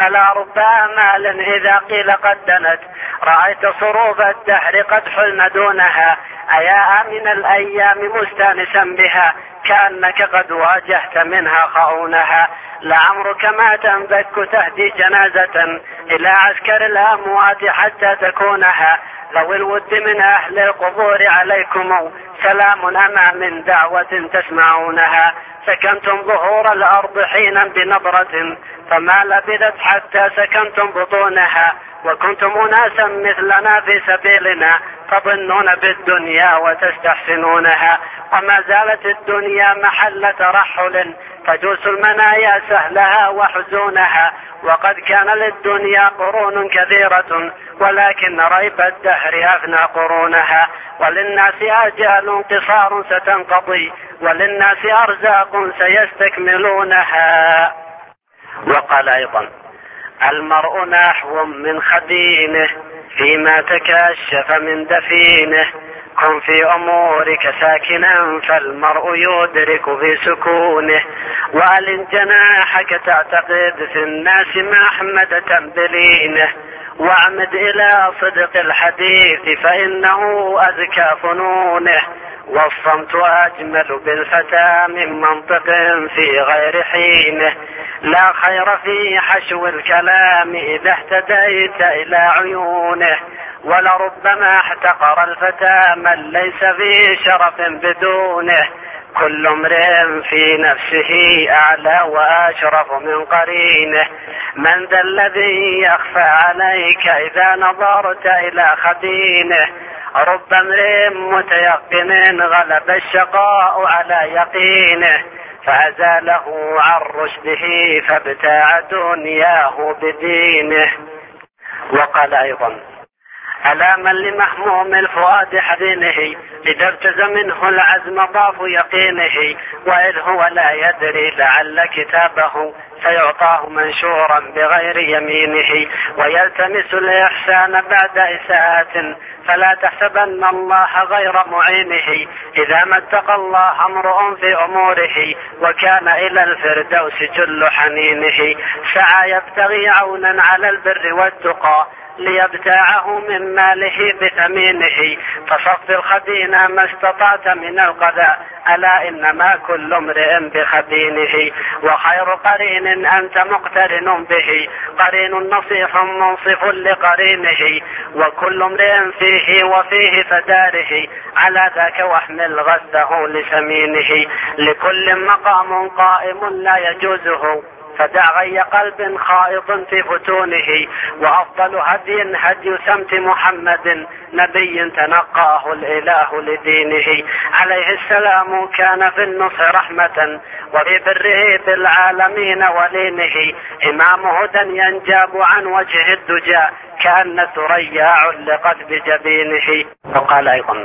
ألا رب آمال إذا قيل قد دنت رأيت صروف الدهر قد حلم دونها أيا آمن الأيام مستانسا بها كأنك قد واجهت منها خؤونها لعمرك ما تنبك تهدي جنازة إلى عسكر الأموات حتى تكونها لو الود من أهل القبور عليكم سلام أما من دعوة تسمعونها سكنتم ظهور الأرض حينا بنظرة فما لبثت حتى سكنتم بطونها وكنتم أناسا مثلنا في سبيلنا تظنون بالدنيا وتستحسنونها وما زالت الدنيا محل ترحل تجوس المنايا سهلها وحزونها وقد كان للدنيا قرون كثيرة ولكن ريب الدهر أفنى قرونها وللناس آجال قصار ستنقضي وللناس أرزاق سيستكملونها. وقال أيضا المرء نحو من خدينه فيما تكشف من دفينه كن في أمورك ساكنا فالمرء يدرك في سكونه وألن جناحك تعتقد في الناس محمدة بلينه واعمد إلى صدق الحديث فإنه أذكى فنونه والصمت أجمل بالفتى من منطق في غير حينه لا خير في حشو الكلام إذا اهتديت إلى عيونه ولربما احتقر الفتى من ليس في شرف بدونه كل امرئ في نفسه أعلى وأشرف من قرينه من ذا الذي يخفى عليك إذا نظرت إلى خدينه رب امرئ متيقن غلب الشقاء على يقينه فأزاله عن رشده فابتاع دنياه بدينه. وقال أيضا ألا من لمهموم الفؤاد حزينه إذا ابتز منه العزم ضاف يقينه وإذ هو لا يدري لعل كتابه سيعطاه منشورا بغير يمينه ويلتمس الإحسان بعد إساءة فلا تحسبن الله غير معينه إذا ما اتقى الله امرؤ في أموره وكان إلى الفردوس جل حنينه سعى يبتغي عونا على البر والتقى ليبتاعه من ماله بثمينه فصف الخدين ما استطعت من القذى ألا إنما كل امرئ بخدينه وخير قرين أنت مقترن به قرين نصيح منصف لقرينه وكل امرئ فيه وفيه فداره على ذاك واحمل غثه لسمينه لكل مقام قائم لا يجوزه فدع غي قلب خائض في فتونه وأفضل هدي هدي سمت محمد نبي تنقاه الإله لدينه عليه السلام كان في النصح رحمة وفي بره بالعالمين ولينه إمام هدى ينجاب عن وجه الدجى كأن ثريا علقت بجبينه. وقال أيضا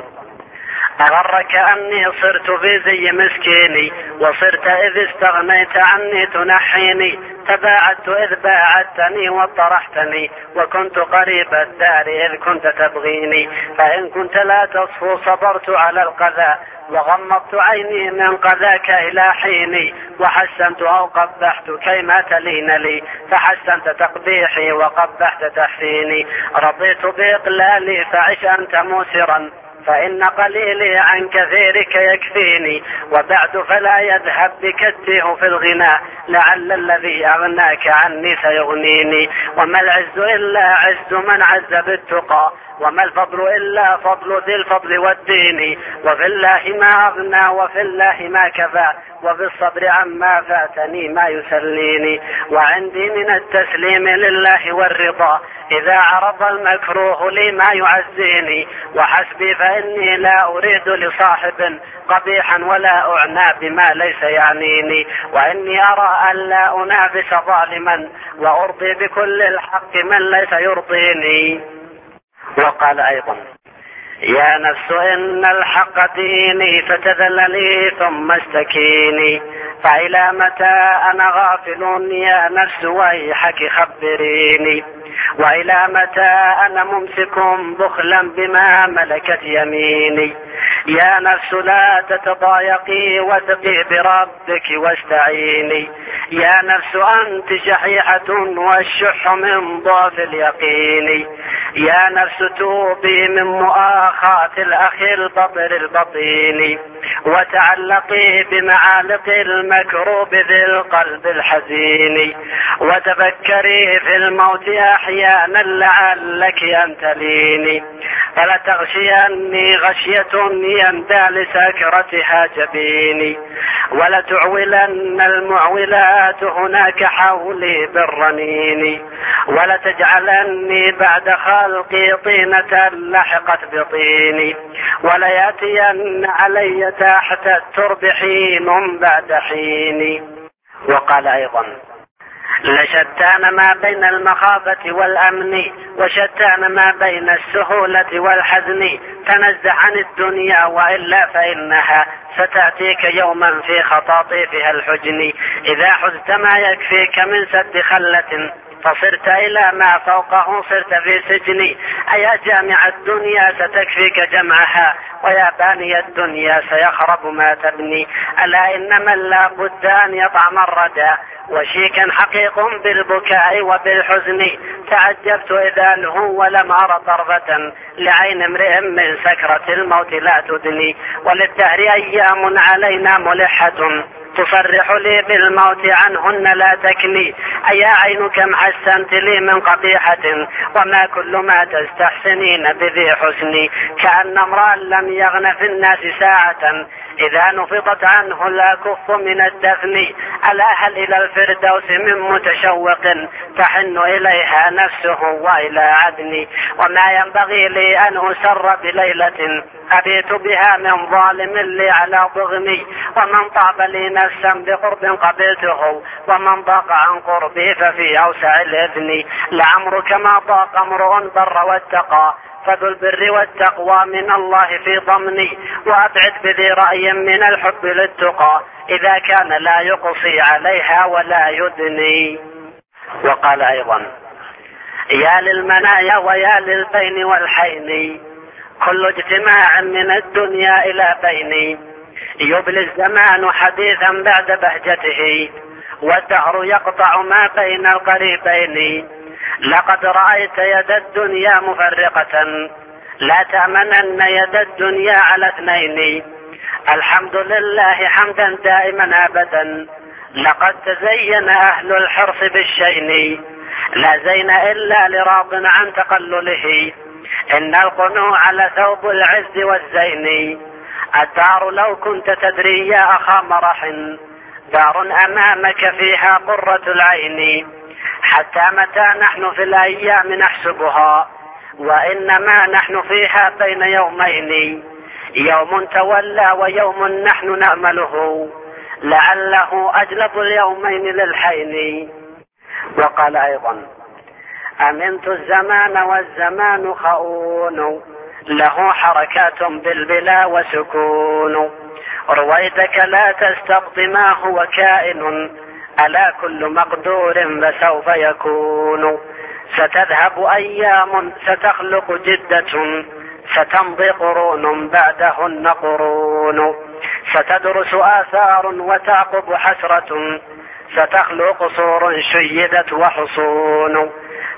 أغرك أني صرت في زي مسكيني وصرت إذ استغنيت عني تنحيني تباعدت إذ باعدتني وطرحتني وكنت قريب الدار إذ كنت تبغيني فإن كنت لا تصفو صبرت على القذى وغمضت عيني من قذاك إلى حيني وحسنت أو قبحت كيما تلين لي فحسنت تقبيحي وقبحت تحسيني رضيت بإقلالي فعش أنت موسرا فإن قليلي عن كثيرك يكفيني وبعد فلا يذهب بكته في الغناء لعل الذي أغناك عني سيغنيني وما العز إلا عز من عز بالتقى وما الفضل إلا فضل ذي الفضل والدين وفي الله ما أغنى وفي الله ما كفى وفي الصبر عما فاتني ما يسليني وعندي من التسليم لله والرضا إذا عرض المكروه لي ما يعزيني وحسبي فإني لا أريد لصاحب قبيحا ولا أعنى بما ليس يعنيني وإني أرى أن لا أنافس ظالما وأرضي بكل الحق من ليس يرضيني. وقال أيضا يا نفس إن الحق ديني فتذللي ثم استكيني فإلى متى أنا غافل يا نفس ويحك خبريني وإلى متى أنا ممسك بخلا بما ملكت يميني يا نفس لا تتضايقي وثقي بربك واستعيني. يا نفس أنت شحيحة والشح من ضعف اليقين. يا نفس توبي من مؤاخاة الأخ البطر البطين وتعلقي بمعالق المكروب ذي القلب الحزين وتفكري في الموت أحيانا لعلك أن تليني. فلا تغشيني غشية يندى لسكرتها جبيني ولا تعولن المعولات هناك حولي بالرنين ولا تجعلني بعد خلقي طينة لحقت بطيني ولا يأتين علي تحت الترب حين بعد حين. وقال أيضا لشتان ما بين المخافة والأمن وشتان ما بين السهولة والحزن. تنزه عن الدنيا وإلا فإنها ستأتيك يوما في خطاطيفها الحجن. إذا حزت ما يكفيك من سد خلة فصرت إلى ما فوقه صرت في سجن. أيا جامع الدنيا ستكفيك جمعها ويا باني الدنيا سيخرب ما تبني. ألا إن من لا بد أن يطعم الردى وشيكا حقيق بالبكاء وبالحزن. تعجبت إذا نهو ولم أرى طرفة لعين امرئ من سكرة الموت لا تدني. وللدهر أيام علينا ملحة تصرح لي بالموت عنهن لا تكني. أيا عين كم حسنت لي من قبيحة وما كل ما تستحسنين بذي حسني. كأن امرأ لم يغن في الناس ساعة إذا نفضت عنه الأكف من الدفن. ألا هل إلى الفردوس من متشوق تحن إليها نفسه وإلى عدن. وما ينبغي لي أن أسر بليلة أبيت بها من ظالم لي على ضغني. ومن طاب لي نفسا بقرب قبلته ومن ضاق عن قربي ففي أوسع الإذن. لعمرك ما ضاق امرؤ بر واتقى فذو البر والتقوى من الله في ضمني. وأبعد بذي رأي من الحب للتقى إذا كان لا يقصي عليها ولا يدني. وقال أيضا يا للمنايا ويا للبين والحين كل اجتماع من الدنيا إلى بيني. يبلي الزمان حديثا بعد بهجته والدهر يقطع ما بين القريبين. لقد رأيت يد الدنيا مفرقة لا تأمنن يد الدنيا على اثنين. الحمد لله حمدا دائما أبدا لقد تزين أهل الحرص بالشين. لا زين إلا لراض عن تقلله إن القنوع لثوب العز والزين. الدار لو كنت تدري يا أخا مرح دار أمامك فيها قرة العين. حتى متى نحن في الأيام نحسبها وإنما نحن فيها بين يومين. يوم تولى ويوم نحن نأمله لعله أجلب اليومين للحين. وقال أيضا أمنت الزمان والزمان خؤون له حركات بالبلا وسكون. رويدك لا تستبطي ما هو كائن ألا كل مقدور فسوف يكون. ستذهب أيام ستخلق جدة ستمضي قرون بعدهن قرون. ستدرس آثار وتعقب حسرة ستخلق قصور شيدت وحصون.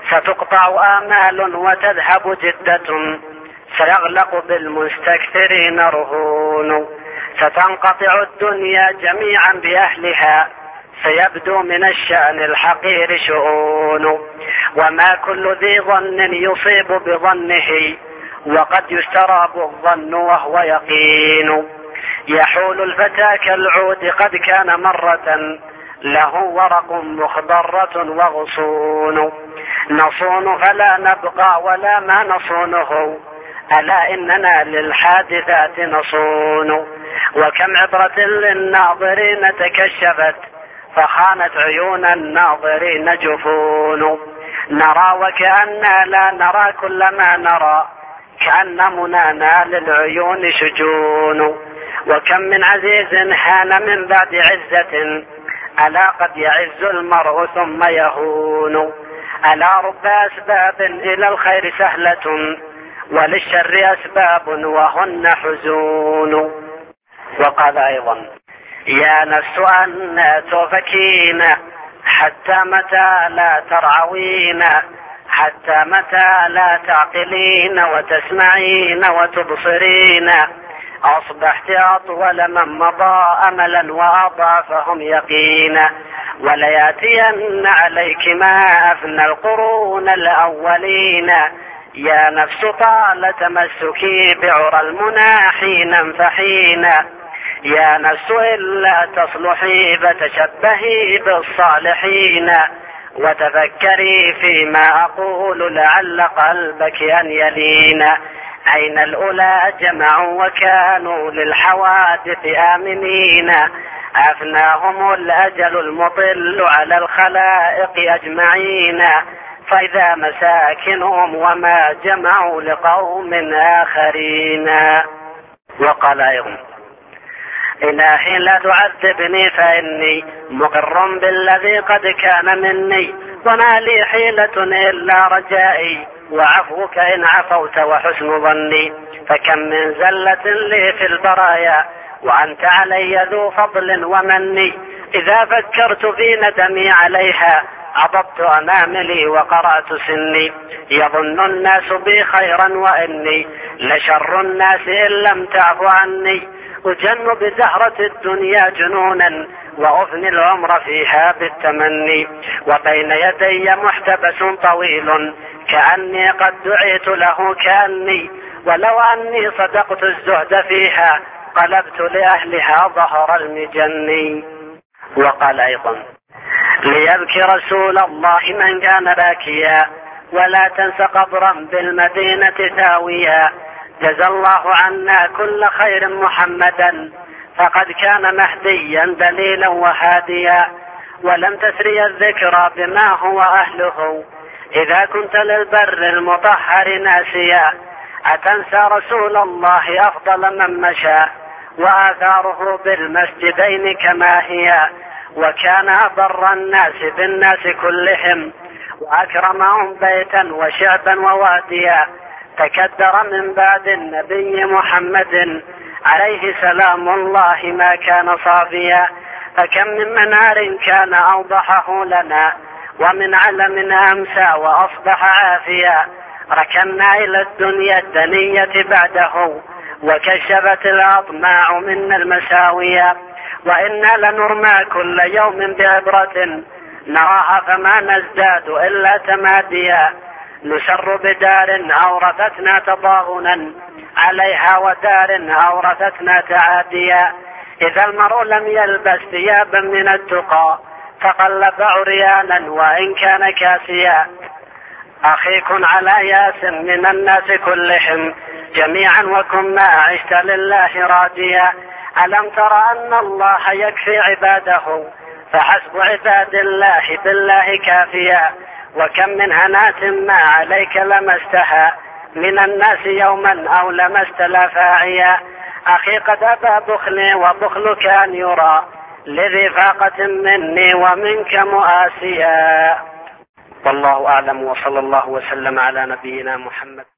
ستقطع آمال وتذهب جدة سيغلق بالمستكثرين رهون. ستنقطع الدنيا جميعا بأهلها سيبدو من الشأن الحقير شؤون. وما كل ذي ظن يصيب بظنه وقد يستراب الظن وهو يقين. يحول الفتى كالعود قد كان مرة له ورق مخضرة وغصون. نصون فلا نبقى ولا ما نصونه ألا إننا للحادثات نصون. وكم عبرة للناظرين تكشفت فخانت عيون الناظرين جفون. نرى وكأننا لا نرى كل ما نرى كأن منانا للعيون شجون. وكم من عزيز هان من بعد عزة ألا قد يعز المرء ثم يهون. ألا رب أسباب إلى الخير سهلة وللشر أسباب وهن حزون. وقال أيضا: يا نفس أن تفكين حتى متى لا ترعوين، حتى متى لا تعقلين وتسمعين وتبصرين، أصبحت أطول من مضى أملا وأضافهم يقينا، ولياتين عليك ما أفنى القرون الأولين. يا نفس طال تمسكي بعرى المنى حينا فحينا، يا نفس إلا تصلحي فتشبهي بالصالحين، وتفكري فيما أقول لعل قلبك أن يلين. أين الأولى جمعوا وكانوا للحوادث آمنين، أفناهم الأجل المطل على الخلائق أجمعين، فإذا مساكنهم وما جمعوا لقوم آخرين. وقال أيضا: إلهي لا تعذبني فإني مقر بالذي قد كان مني، وما لي حيلة إلا رجائي وعفوك إن عفوت وحسن ظني، فكم من زلة لي في البرايا وأنت علي ذو فضل ومني، إذا فكرت في ندمي عليها عضبت أناملي وقرأت سني، يظن الناس بي خيرا وإني لشر الناس إن لم تعف عني، أجن بزهرة الدنيا جنونا وأفني العمر فيها بالتمني، وبين يدي محتبس طويل كأني قد دعيت له كأني، ولو أني صدقت الزهد فيها قلبت لأهلها ظهر المجن. وقال أيضا: ليبكي رسول الله من كان باكيا، ولا تنس قبرا بالمدينة ثاويا، جزى الله عنا كل خير محمدا، فقد كان مهديا دليلا وهاديا، ولم تسري الذكرى بما هو أهله، إذا كنت للبر المطهر ناسيا، أتنسى رسول الله أفضل من مشى، وآثاره بالمسجدين كما هي، وكان أبر الناس بالناس كلهم، وأكرمهم بيتا وشعبا وواديا، تكدر من بعد النبي محمد عليه سلام الله ما كان صافيا، فكم من منار كان أوضحه لنا، ومن علم أمسى وأصبح عافيا، ركنا إلى الدنيا الدنية بعده، وكشفت الأطماع منا المساوية، وإنا لنرمى كل يوم بعبرة نراها فما نزداد إلا تماديا، نسر بدار أورثتنا تضاغنا عليها ودار أورثتنا تعاديا، إذا المرء لم يلبس ثيابا من التقى تقلب عريانا وإن كان كاسيا، أخي كن على ياس من الناس كلهم جميعا وكن ما عشت لله راضيا، ألم تر أن الله يكفي عباده فحسب عباد الله بالله كافيا، وكم من هنات ما عليك لمستها من الناس يوما أو لمست لا فاعيا، أخي قد أبى بخلي وبخلك أن يرى لذي فاقة مني ومنك مؤاسيا. والله أعلم، وصلى الله وسلم على نبينا محمد.